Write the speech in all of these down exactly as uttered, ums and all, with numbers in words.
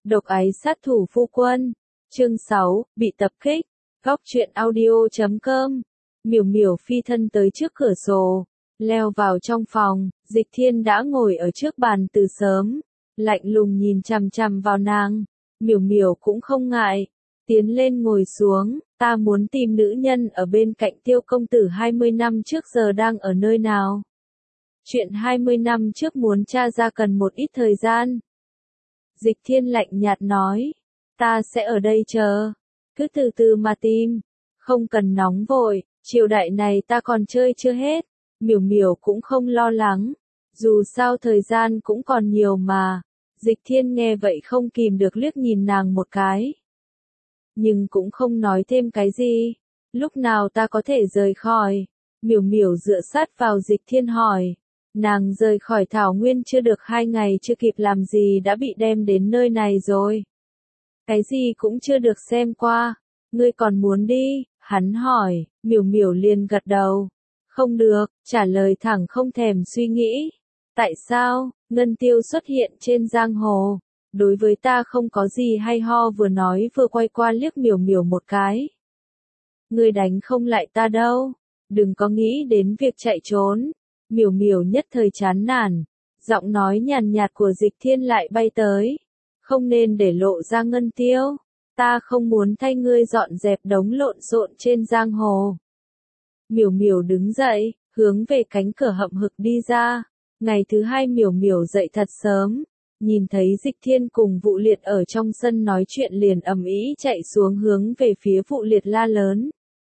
Độc ái sát thủ phu quân. Chương sáu, bị tập kích. Góc truyện audio chấm com. Miểu miểu phi thân tới trước cửa sổ, leo vào trong phòng. Dịch Thiên đã ngồi ở trước bàn từ sớm, lạnh lùng nhìn chằm chằm vào nàng. Miểu miểu cũng không ngại, tiến lên ngồi xuống. Ta muốn tìm nữ nhân ở bên cạnh Tiêu công tử hai mươi năm trước giờ đang ở nơi nào. Chuyện hai mươi năm trước muốn tra ra cần một ít thời gian. Dịch Thiên lạnh nhạt nói, ta sẽ ở đây chờ, cứ từ từ mà tìm, không cần nóng vội, triều đại này ta còn chơi chưa hết. Miểu miểu cũng không lo lắng, dù sao thời gian cũng còn nhiều mà. Dịch Thiên nghe vậy không kìm được liếc nhìn nàng một cái, nhưng cũng không nói thêm cái gì. Lúc nào ta có thể rời khỏi? Miểu miểu dựa sát vào Dịch Thiên hỏi. Nàng rời khỏi Thảo Nguyên chưa được hai ngày, chưa kịp làm gì đã bị đem đến nơi này rồi. Cái gì cũng chưa được xem qua, ngươi còn muốn đi? Hắn hỏi. Miểu miểu liền gật đầu. Không được, trả lời thẳng không thèm suy nghĩ. Tại sao? Ngân Tiêu xuất hiện trên giang hồ, đối với ta không có gì hay ho, vừa nói vừa quay qua liếc miểu miểu một cái. Ngươi đánh không lại ta đâu, đừng có nghĩ đến việc chạy trốn. Miểu miểu nhất thời chán nản, giọng nói nhàn nhạt của Dịch Thiên lại bay tới. Không nên để lộ ra Ngân Tiêu, ta không muốn thay ngươi dọn dẹp đống lộn xộn trên giang hồ. Miểu miểu đứng dậy, hướng về cánh cửa hậm hực đi ra. Ngày thứ hai miểu miểu dậy thật sớm, nhìn thấy Dịch Thiên cùng Vụ Liệt ở trong sân nói chuyện liền ầm ĩ chạy xuống hướng về phía Vụ Liệt la lớn.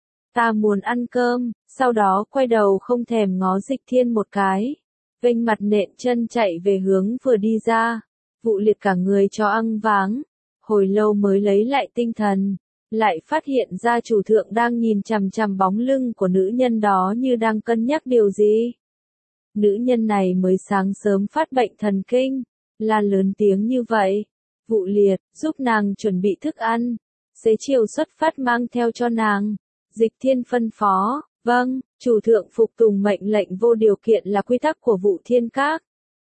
Ta muốn ăn cơm, sau đó quay đầu không thèm ngó Dịch Thiên một cái, vênh mặt nện chân chạy về hướng vừa đi ra. Vụ Liệt cả người cho ăn váng, hồi lâu mới lấy lại tinh thần, lại phát hiện ra chủ thượng đang nhìn chằm chằm bóng lưng của nữ nhân đó như đang cân nhắc điều gì. Nữ nhân này mới sáng sớm phát bệnh thần kinh, la lớn tiếng như vậy. Vụ Liệt, giúp nàng chuẩn bị thức ăn, xế chiều xuất phát mang theo cho nàng. Dịch Thiên phân phó. Vâng, chủ thượng phục tùng mệnh lệnh vô điều kiện là quy tắc của Vụ Thiên Các.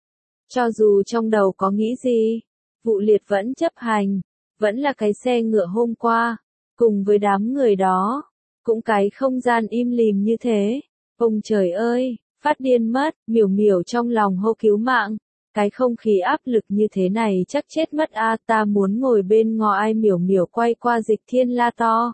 Cho dù trong đầu có nghĩ gì, Vụ Liệt vẫn chấp hành, vẫn là cái xe ngựa hôm qua, cùng với đám người đó, cũng cái không gian im lìm như thế. Ông trời ơi, phát điên mất. Miểu miểu trong lòng hô cứu mạng, cái không khí áp lực như thế này chắc chết mất a. Ta muốn ngồi bên ngõ ai. Miểu miểu quay qua Dịch Thiên la to.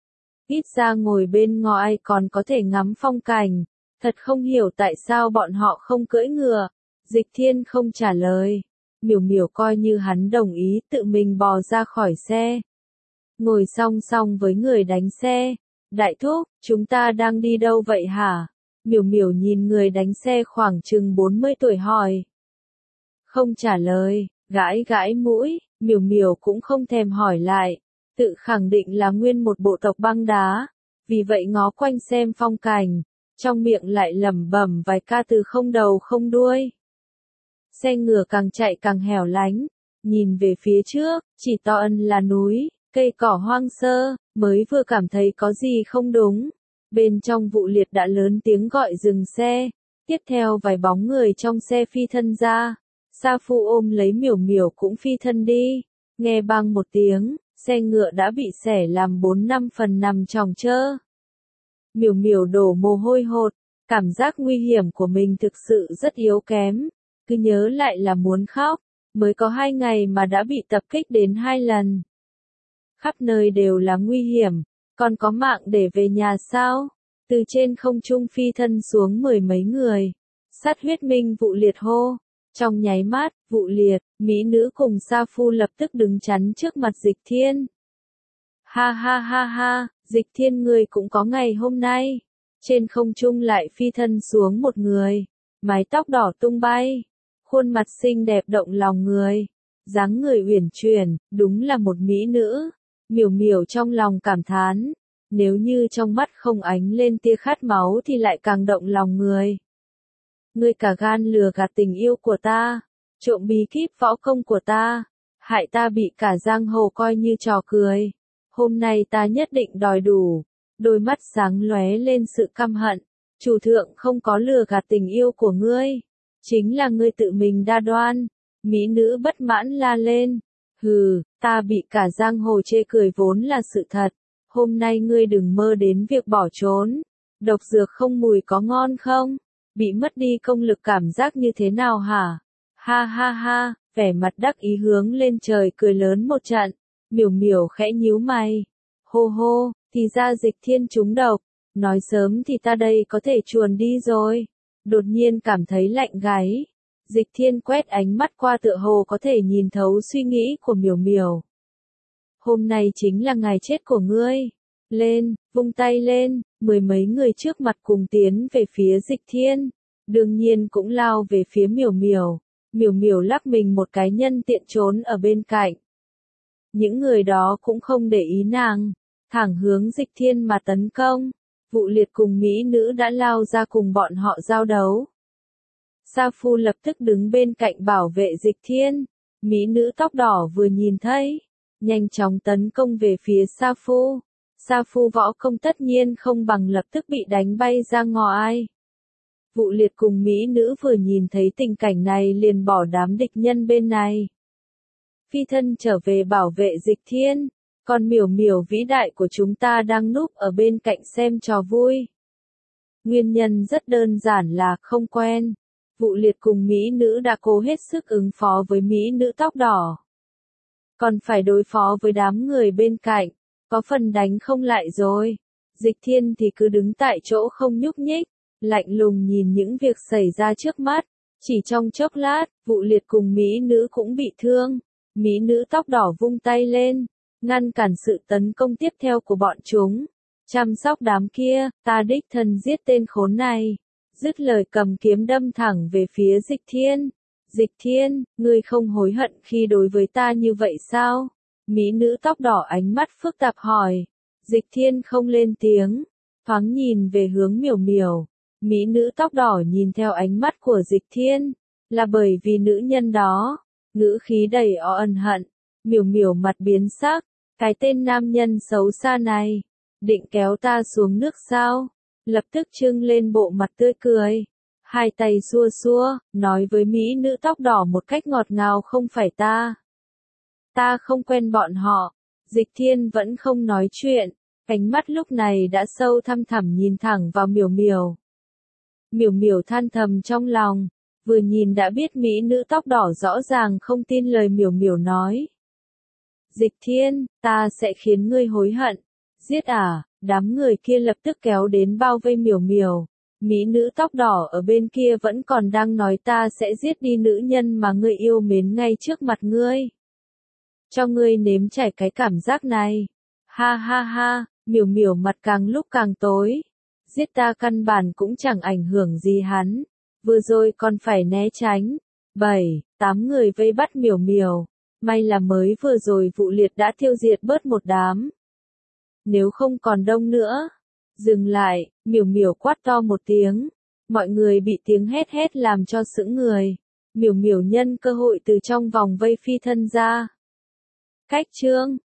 Ít ra ngồi bên ngõ ai còn có thể ngắm phong cảnh, thật không hiểu tại sao bọn họ không cưỡi ngựa. Dịch Thiên không trả lời, miểu miểu coi như hắn đồng ý, tự mình bò ra khỏi xe, ngồi song song với người đánh xe. Đại thúc, chúng ta đang đi đâu vậy hả? Miểu miểu nhìn người đánh xe khoảng chừng bốn mươi tuổi hỏi. Không trả lời, gãi gãi mũi. Miểu miểu cũng không thèm hỏi lại, tự khẳng định là nguyên một bộ tộc băng đá, vì vậy ngó quanh xem phong cảnh, trong miệng lại lẩm bẩm vài ca từ không đầu không đuôi. Xe ngựa càng chạy càng hẻo lánh, nhìn về phía trước, chỉ to ân là núi, cây cỏ hoang sơ, mới vừa cảm thấy có gì không đúng. Bên trong Vụ Liệt đã lớn tiếng gọi dừng xe, tiếp theo vài bóng người trong xe phi thân ra. Sa Phu ôm lấy miểu miểu cũng phi thân đi, nghe bang một tiếng, xe ngựa đã bị xẻ làm bốn năm phần nằm chòng chơ. Miểu miểu đổ mồ hôi hột, cảm giác nguy hiểm của mình thực sự rất yếu kém, cứ nhớ lại là muốn khóc, mới có hai ngày mà đã bị tập kích đến hai lần. Khắp nơi đều là nguy hiểm, còn có mạng để về nhà sao? Từ trên không trung phi thân xuống mười mấy người. Sát huyết minh Vụ Liệt hô. Trong nháy mắt, Vụ Liệt, mỹ nữ cùng Sa Phu lập tức đứng chắn trước mặt Dịch Thiên. Ha ha ha ha, Dịch Thiên ngươi cũng có ngày hôm nay. Trên không trung lại phi thân xuống một người, mái tóc đỏ tung bay, khuôn mặt xinh đẹp động lòng người, dáng người uyển chuyển, đúng là một mỹ nữ. Miểu miểu trong lòng cảm thán, nếu như trong mắt không ánh lên tia khát máu thì lại càng động lòng người. Ngươi cả gan lừa gạt tình yêu của ta, trộm bí kíp võ công của ta, hại ta bị cả giang hồ coi như trò cười. Hôm nay ta nhất định đòi đủ. Đôi mắt sáng lóe lên sự căm hận. Chủ thượng không có lừa gạt tình yêu của ngươi, chính là ngươi tự mình đa đoan. Mỹ nữ bất mãn la lên. Hừ, ta bị cả giang hồ chê cười vốn là sự thật. Hôm nay ngươi đừng mơ đến việc bỏ trốn. Độc dược không mùi có ngon không? Bị mất đi công lực cảm giác như thế nào hả? Ha ha ha, vẻ mặt đắc ý hướng lên trời cười lớn một trận. Miểu miểu khẽ nhíu mày. Hô hô, thì ra Dịch Thiên trúng độc. Nói sớm thì ta đây có thể chuồn đi rồi. Đột nhiên cảm thấy lạnh gáy. Dịch Thiên quét ánh mắt qua tựa hồ có thể nhìn thấu suy nghĩ của miểu miểu. Hôm nay chính là ngày chết của ngươi. Lên, vung tay lên, mười mấy người trước mặt cùng tiến về phía Dịch Thiên. Đương nhiên cũng lao về phía miểu miểu. Miểu miểu lắc mình một cái nhân tiện trốn ở bên cạnh. Những người đó cũng không để ý nàng. Thẳng hướng Dịch Thiên mà tấn công. Vụ Liệt cùng mỹ nữ đã lao ra cùng bọn họ giao đấu. Sa Phu lập tức đứng bên cạnh bảo vệ Dịch Thiên. Mỹ nữ tóc đỏ vừa nhìn thấy, nhanh chóng tấn công về phía Sa Phu. Sa Phu võ công tất nhiên không bằng lập tức bị đánh bay ra ngoài. Vụ Liệt cùng mỹ nữ vừa nhìn thấy tình cảnh này liền bỏ đám địch nhân bên này. Phi thân trở về bảo vệ Dịch Thiên, còn miểu miểu vĩ đại của chúng ta đang núp ở bên cạnh xem trò vui. Nguyên nhân rất đơn giản là không quen. Vụ Liệt cùng mỹ nữ đã cố hết sức ứng phó với mỹ nữ tóc đỏ. Còn phải đối phó với đám người bên cạnh, có phần đánh không lại rồi. Dịch Thiên thì cứ đứng tại chỗ không nhúc nhích, lạnh lùng nhìn những việc xảy ra trước mắt. Chỉ trong chốc lát, Vụ Liệt cùng mỹ nữ cũng bị thương. Mỹ nữ tóc đỏ vung tay lên, ngăn cản sự tấn công tiếp theo của bọn chúng. Chăm sóc đám kia, ta đích thân giết tên khốn này. Dứt lời cầm kiếm đâm thẳng về phía Dịch Thiên. Dịch Thiên, ngươi không hối hận khi đối với ta như vậy sao? Mỹ nữ tóc đỏ ánh mắt phức tạp hỏi. Dịch Thiên không lên tiếng, thoáng nhìn về hướng miểu miểu. Mỹ nữ tóc đỏ nhìn theo ánh mắt của Dịch Thiên, là bởi vì nữ nhân đó, ngữ khí đầy o ân hận. Miểu miểu mặt biến sắc, cái tên nam nhân xấu xa này, định kéo ta xuống nước sao? Lập tức trưng lên bộ mặt tươi cười. Hai tay xua xua, nói với mỹ nữ tóc đỏ một cách ngọt ngào không phải ta. Ta không quen bọn họ. Dịch Thiên vẫn không nói chuyện, ánh mắt lúc này đã sâu thăm thẳm nhìn thẳng vào miểu miểu. Miểu miểu than thầm trong lòng, vừa nhìn đã biết mỹ nữ tóc đỏ rõ ràng không tin lời miểu miểu nói. Dịch Thiên, ta sẽ khiến ngươi hối hận. Giết à? Đám người kia lập tức kéo đến bao vây miểu miểu. Mỹ nữ tóc đỏ ở bên kia vẫn còn đang nói ta sẽ giết đi nữ nhân mà ngươi yêu mến ngay trước mặt ngươi. Cho ngươi nếm trải cái cảm giác này. Ha ha ha, miểu miểu mặt càng lúc càng tối. Giết ta căn bản cũng chẳng ảnh hưởng gì hắn. Vừa rồi còn phải né tránh. Bảy, tám người vây bắt miểu miểu. May là mới vừa rồi Vụ Liệt đã tiêu diệt bớt một đám. Nếu không còn đông nữa. Dừng lại, miểu miểu quát to một tiếng. Mọi người bị tiếng hét hét làm cho sững người. Miểu miểu nhân cơ hội từ trong vòng vây phi thân ra. Cách chương